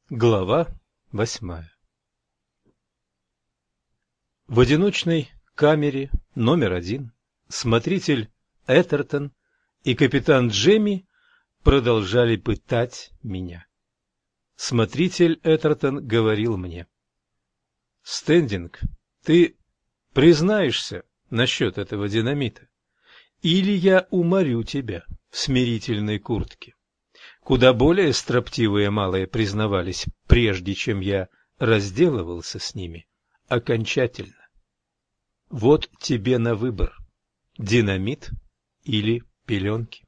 Глава 8. В одиночной камере номер 1 смотритель Этертон и капитан Джемми продолжали пытать меня. Смотритель Этертон говорил мне: «Стендинг, ты признаешься насчет этого динамита, или я уморю тебя в смирительной куртке». Куда более строптивые малые признавались, прежде чем я разделывался с ними окончательно. Вот тебе на выбор: динамит или пеленки.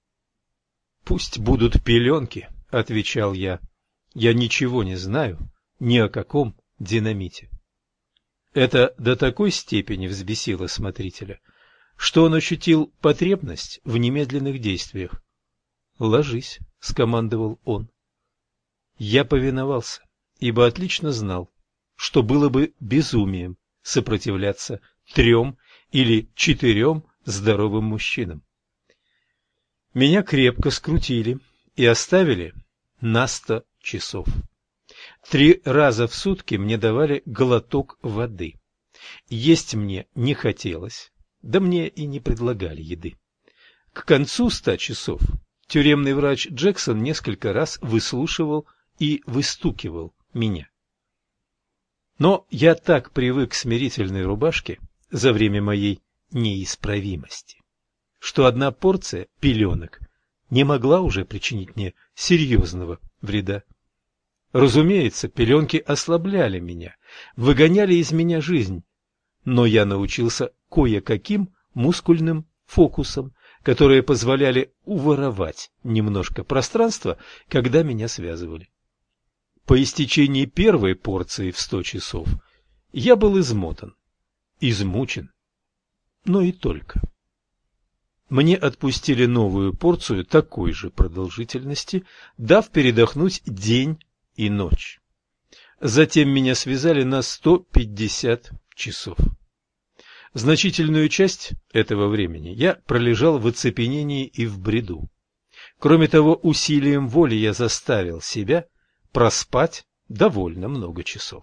«Пусть будут пеленки», — отвечал я. «Я ничего не знаю ни о каком динамите». Это до такой степени взбесило смотрителя, что он ощутил потребность в немедленных действиях. «Ложись», — скомандовал он. Я повиновался, ибо отлично знал, что было бы безумием сопротивляться 3 или 4 здоровым мужчинам. Меня крепко скрутили и оставили на 100 часов. 3 раза в сутки мне давали глоток воды. Есть мне не хотелось, да мне и не предлагали еды. К концу 100 часов тюремный врач Джексон несколько раз выслушивал и выстукивал меня. Но я так привык к смирительной рубашке за время моей неисправимости, что одна порция пеленок не могла уже причинить мне серьезного вреда. Разумеется, пеленки ослабляли меня, выгоняли из меня жизнь, но я научился кое-каким мускульным фокусам, которые позволяли уворовать немножко пространства, когда меня связывали. По истечении первой порции в 100 часов я был измотан, измучен, но и только. Мне отпустили новую порцию такой же продолжительности, дав передохнуть день и ночь. Затем меня связали на 150 часов. Значительную часть этого времени я пролежал в оцепенении и в бреду. Кроме того, усилием воли я заставил себя проспать довольно много часов.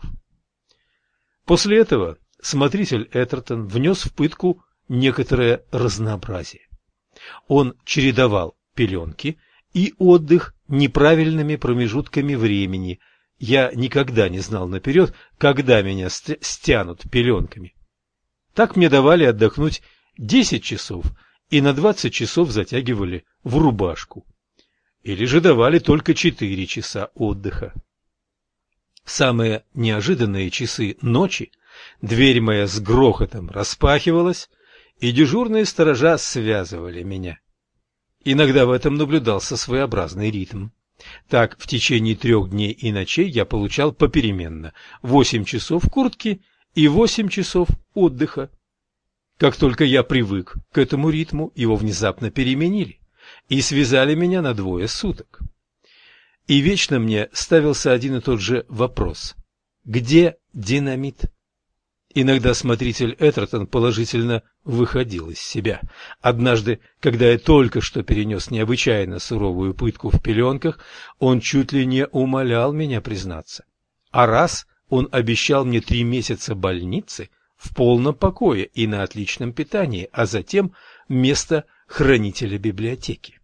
После этого смотритель Этертон внес в пытку некоторое разнообразие. Он чередовал пеленки и отдых неправильными промежутками времени. Я никогда не знал наперед, когда меня стянут пеленками. Так мне давали отдохнуть 10 часов и на 20 часов затягивали в рубашку. Или же давали только 4 часа отдыха. В самые неожиданные часы ночи дверь моя с грохотом распахивалась, и дежурные сторожа связывали меня. Иногда в этом наблюдался своеобразный ритм. Так, в течение 3 дней и ночей я получал попеременно 8 часов куртки и 8 часов отдыха. Как только я привык к этому ритму, его внезапно переменили и связали меня на 2 суток. И вечно мне ставился один и тот же вопрос: где динамит? Иногда смотритель Этертон положительно выходил из себя. Однажды, когда я только что перенес необычайно суровую пытку в пеленках, он чуть ли не умолял меня признаться. А раз он обещал мне 3 месяца больницы в полном покое и на отличном питании, а затем место хранителя библиотеки.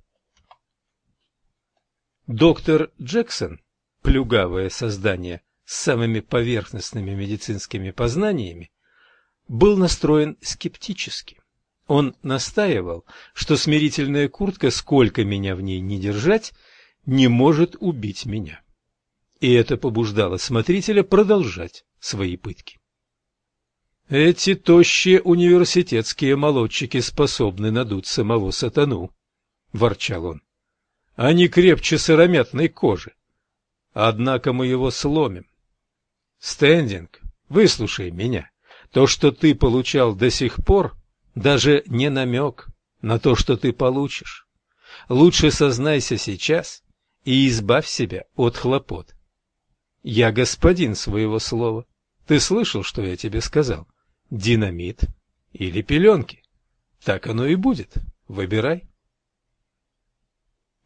Доктор Джексон, плюгавое создание с самыми поверхностными медицинскими познаниями, был настроен скептически. Он настаивал, что смирительная куртка, сколько меня в ней ни держать, не может убить меня. И это побуждало смотрителя продолжать свои пытки. «Эти тощие университетские молодчики способны надуть самого сатану», — ворчал он. «Они крепче сыромятной кожи. Однако мы его сломим. Стендинг, выслушай меня. То, что ты получал до сих пор, даже не намек на то, что ты получишь. Лучше сознайся сейчас и избавь себя от хлопот. Я господин своего слова. Ты слышал, что я тебе сказал? Динамит или пеленки? Так оно и будет. Выбирай».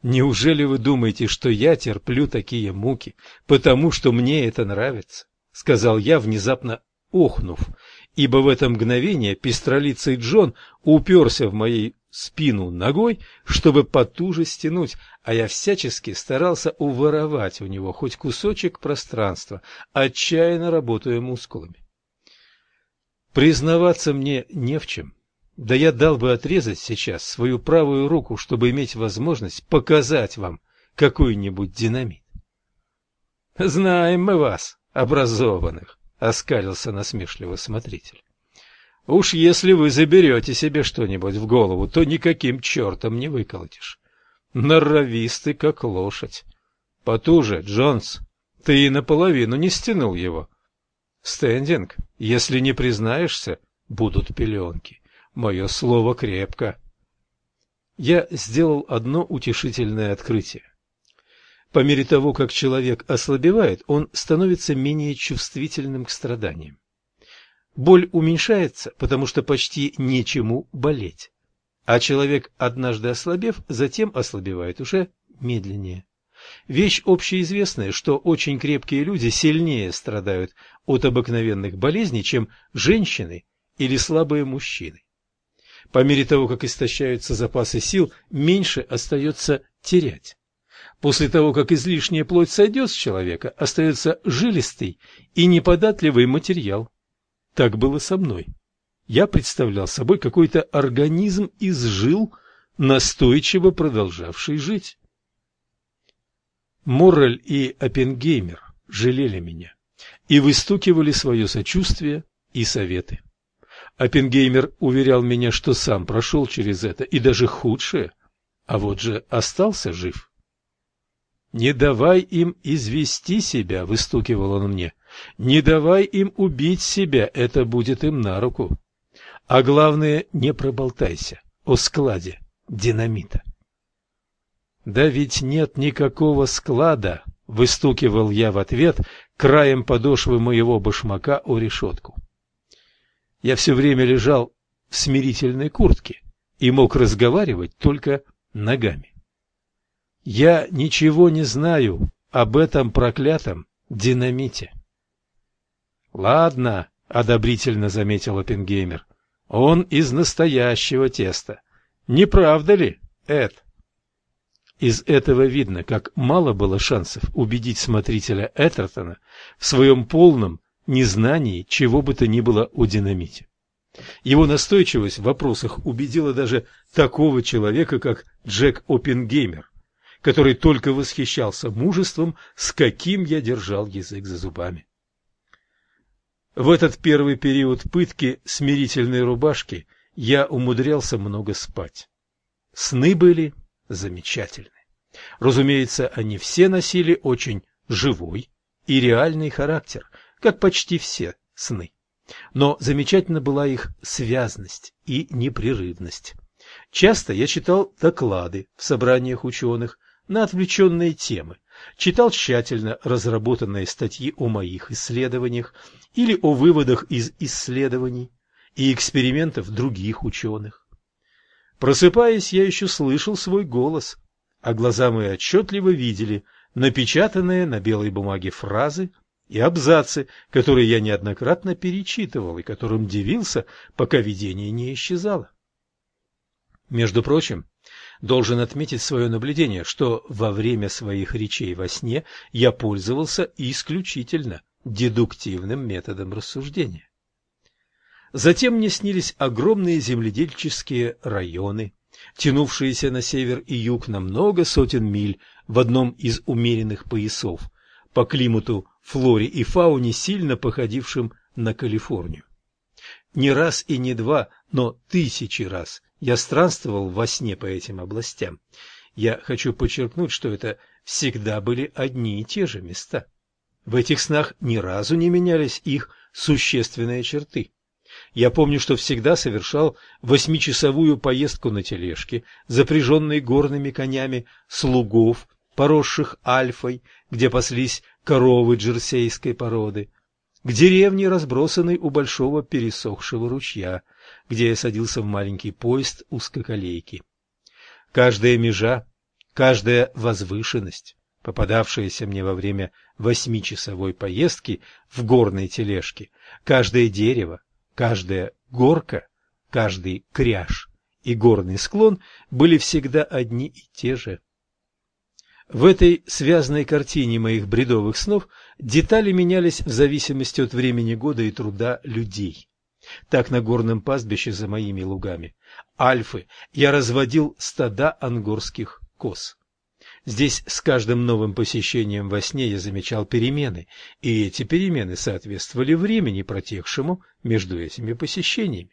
Неужели вы думаете, что я терплю такие муки, потому что мне это нравится? — сказал я, внезапно охнув, ибо в это мгновение пестролицый Джон уперся в мою спину ногой, чтобы потуже стянуть, а я всячески старался уворовать у него хоть кусочек пространства, отчаянно работая мускулами. Признаваться мне не в чем. Да я дал бы отрезать сейчас свою правую руку, чтобы иметь возможность показать вам какой-нибудь динамит. — Знаем мы вас, образованных, — оскалился насмешливо смотритель. — Уж если вы заберете себе что-нибудь в голову, то никаким чертом не выколотишь. Норовистый, как лошадь. Потуже, Джонс, ты и наполовину не стянул его. Стендинг, если не признаешься, будут пеленки. Мое слово крепко. Я сделал одно утешительное открытие. По мере того, как человек ослабевает, он становится менее чувствительным к страданиям. Боль уменьшается, потому что почти нечему болеть. А человек, однажды ослабев, затем ослабевает уже медленнее. Вещь общеизвестная, что очень крепкие люди сильнее страдают от обыкновенных болезней, чем женщины или слабые мужчины. По мере того, как истощаются запасы сил, меньше остается терять. После того, как излишняя плоть сойдет с человека, остается жилистый и неподатливый материал. Так было со мной. Я представлял собой какой-то организм из жил, настойчиво продолжавший жить. Моррель и Оппенгеймер жалели меня и выстукивали свое сочувствие и советы. Оппенгеймер уверял меня, что сам прошел через это, и даже худшее, а вот же остался жив. «Не давай им извести себя», — выстукивал он мне, — «не давай им убить себя, это будет им на руку. А главное, не проболтайся о складе динамита». «Да ведь нет никакого склада», — выстукивал я в ответ краем подошвы моего башмака о решетку. Я все время лежал в смирительной куртке и мог разговаривать только ногами. Я ничего не знаю об этом проклятом динамите. — Ладно, — одобрительно заметил Оппенгеймер, — он из настоящего теста. Не правда ли, Эд? Из этого видно, как мало было шансов убедить смотрителя Эттертона в своем полном незнании чего бы то ни было о динамите. Его настойчивость в вопросах убедила даже такого человека, как Джек Оппенгеймер, который только восхищался мужеством, с каким я держал язык за зубами. В этот первый период пытки смирительной рубашки я умудрялся много спать. Сны были замечательны. Разумеется, они все носили очень живой и реальный характер, как почти все сны. Но замечательна была их связность и непрерывность. Часто я читал доклады в собраниях ученых на отвлеченные темы, читал тщательно разработанные статьи о моих исследованиях или о выводах из исследований и экспериментов других ученых. Просыпаясь, я еще слышал свой голос, а глаза мои отчетливо видели напечатанные на белой бумаге фразы и абзацы, которые я неоднократно перечитывал и которым дивился, пока видение не исчезало. Между прочим, должен отметить свое наблюдение, что во время своих речей во сне я пользовался исключительно дедуктивным методом рассуждения. Затем мне снились огромные земледельческие районы, тянувшиеся на север и юг на много сотен миль в одном из умеренных поясов, по климату, флоре и фауне, сильно походившим на Калифорнию. Не раз и не два, но тысячи раз я странствовал во сне по этим областям. Я хочу подчеркнуть, что это всегда были одни и те же места. В этих снах ни разу не менялись их существенные черты. Я помню, что всегда совершал 8-часовую поездку на тележке, запряженной горными конями слугов, поросших альфой, где паслись коровы джерсейской породы, к деревне, разбросанной у большого пересохшего ручья, где я садился в маленький поезд узкоколейки. Каждая межа, Каждая возвышенность, попадавшаяся мне во время 8-часовой поездки в горной тележке, каждое дерево, каждая горка, каждый кряж и горный склон были всегда одни и те же. В этой связанной картине моих бредовых снов детали менялись в зависимости от времени года и труда людей. Так на горном пастбище за моими лугами Альфы я разводил стада ангорских коз. Здесь с каждым новым посещением во сне я замечал перемены, и эти перемены соответствовали времени, протекшему между этими посещениями.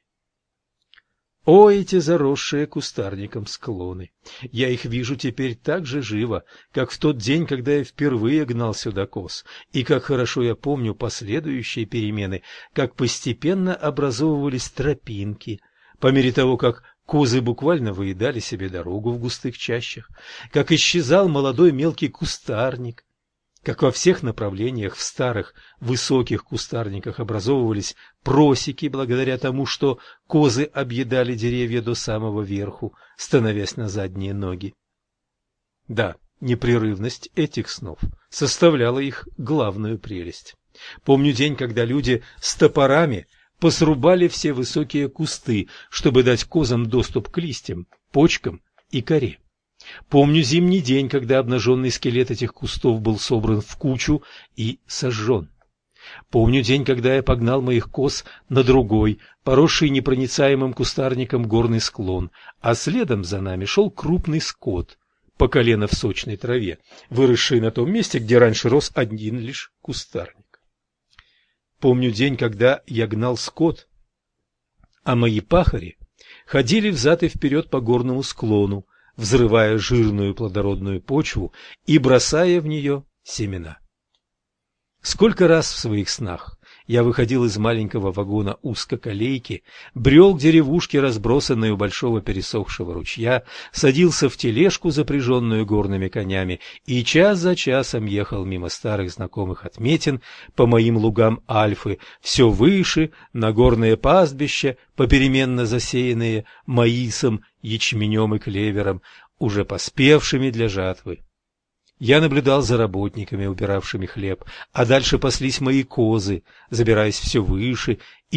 О, эти заросшие кустарником склоны! Я их вижу теперь так же живо, как в тот день, когда я впервые гнал сюда коз, и как хорошо я помню последующие перемены, как постепенно образовывались тропинки, по мере того, как козы буквально выедали себе дорогу в густых чащах, как исчезал молодой мелкий кустарник, как во всех направлениях в старых высоких кустарниках образовывались просеки благодаря тому, что козы объедали деревья до самого верху, становясь на задние ноги. Да, непрерывность этих снов составляла их главную прелесть. Помню день, когда люди с топорами посрубали все высокие кусты, чтобы дать козам доступ к листьям, почкам и коре. Помню зимний день, когда обнаженный скелет этих кустов был собран в кучу и сожжен. Помню день, когда я погнал моих коз на другой, поросший непроницаемым кустарником горный склон, а следом за нами шел крупный скот, по колено в сочной траве, выросший на том месте, где раньше рос один лишь кустарник. Помню день, когда я гнал скот, а мои пахари ходили взад и вперед по горному склону, взрывая жирную плодородную почву и бросая в нее семена. Сколько раз в своих снах я выходил из маленького вагона узкоколейки, брел к деревушке, разбросанной у большого пересохшего ручья, садился в тележку, запряженную горными конями, и час за часом ехал мимо старых знакомых отметин по моим лугам Альфы, все выше, на горные пастбища, попеременно засеянные маисом, ячменем и клевером, уже поспевшими для жатвы. Я наблюдал за работниками, убиравшими хлеб, а дальше паслись мои козы, забираясь все выше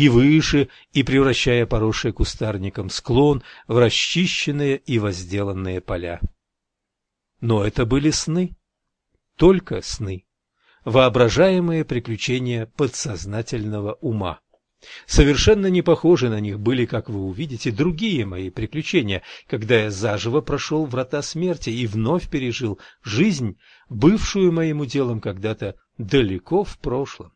и превращая поросший кустарником склон в расчищенные и возделанные поля. Но это были сны, только сны, воображаемые приключения подсознательного ума. Совершенно не похожи на них были, как вы увидите, другие мои приключения, когда я заживо прошел врата смерти и вновь пережил жизнь, бывшую моим уделом когда-то далеко в прошлом.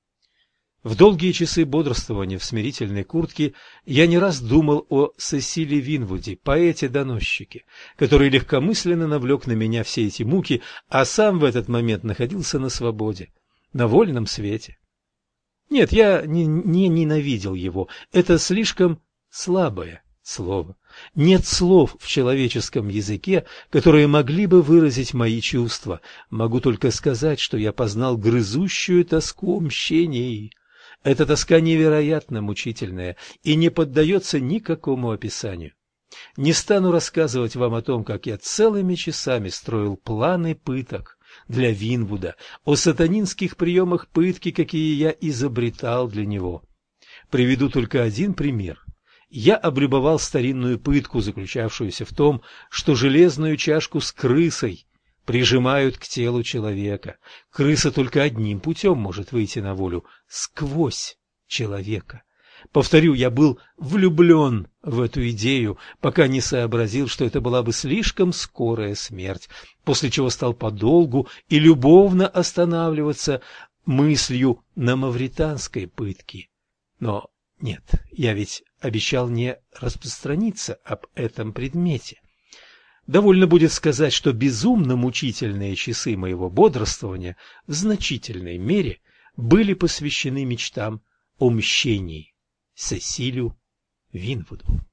В долгие часы бодрствования в смирительной куртке я не раз думал о Сесиле Винвуде, поэте-доносчике, который легкомысленно навлек на меня все эти муки, а сам в этот момент находился на свободе, на вольном свете. Нет, я не ненавидел его. Это слишком слабое слово. Нет слов в человеческом языке, которые могли бы выразить мои чувства. Могу только сказать, что я познал грызущую тоску о мщении. Эта тоска невероятно мучительная и не поддается никакому описанию. Не стану рассказывать вам о том, как я целыми часами строил планы пыток для Винвуда, о сатанинских приемах пытки, какие я изобретал для него. Приведу только один пример. Я облюбовал старинную пытку, заключавшуюся в том, что железную чашку с крысой прижимают к телу человека. Крыса только одним путем может выйти на волю — сквозь человека. Повторю, я был влюблен в эту идею, пока не сообразил, что это была бы слишком скорая смерть, после чего стал подолгу и любовно останавливаться мыслью на мавританской пытке. Но нет, я ведь обещал не распространиться об этом предмете. Довольно будет сказать, что безумно мучительные часы моего бодрствования в значительной мере были посвящены мечтам о мщении Сесилю Винвуду.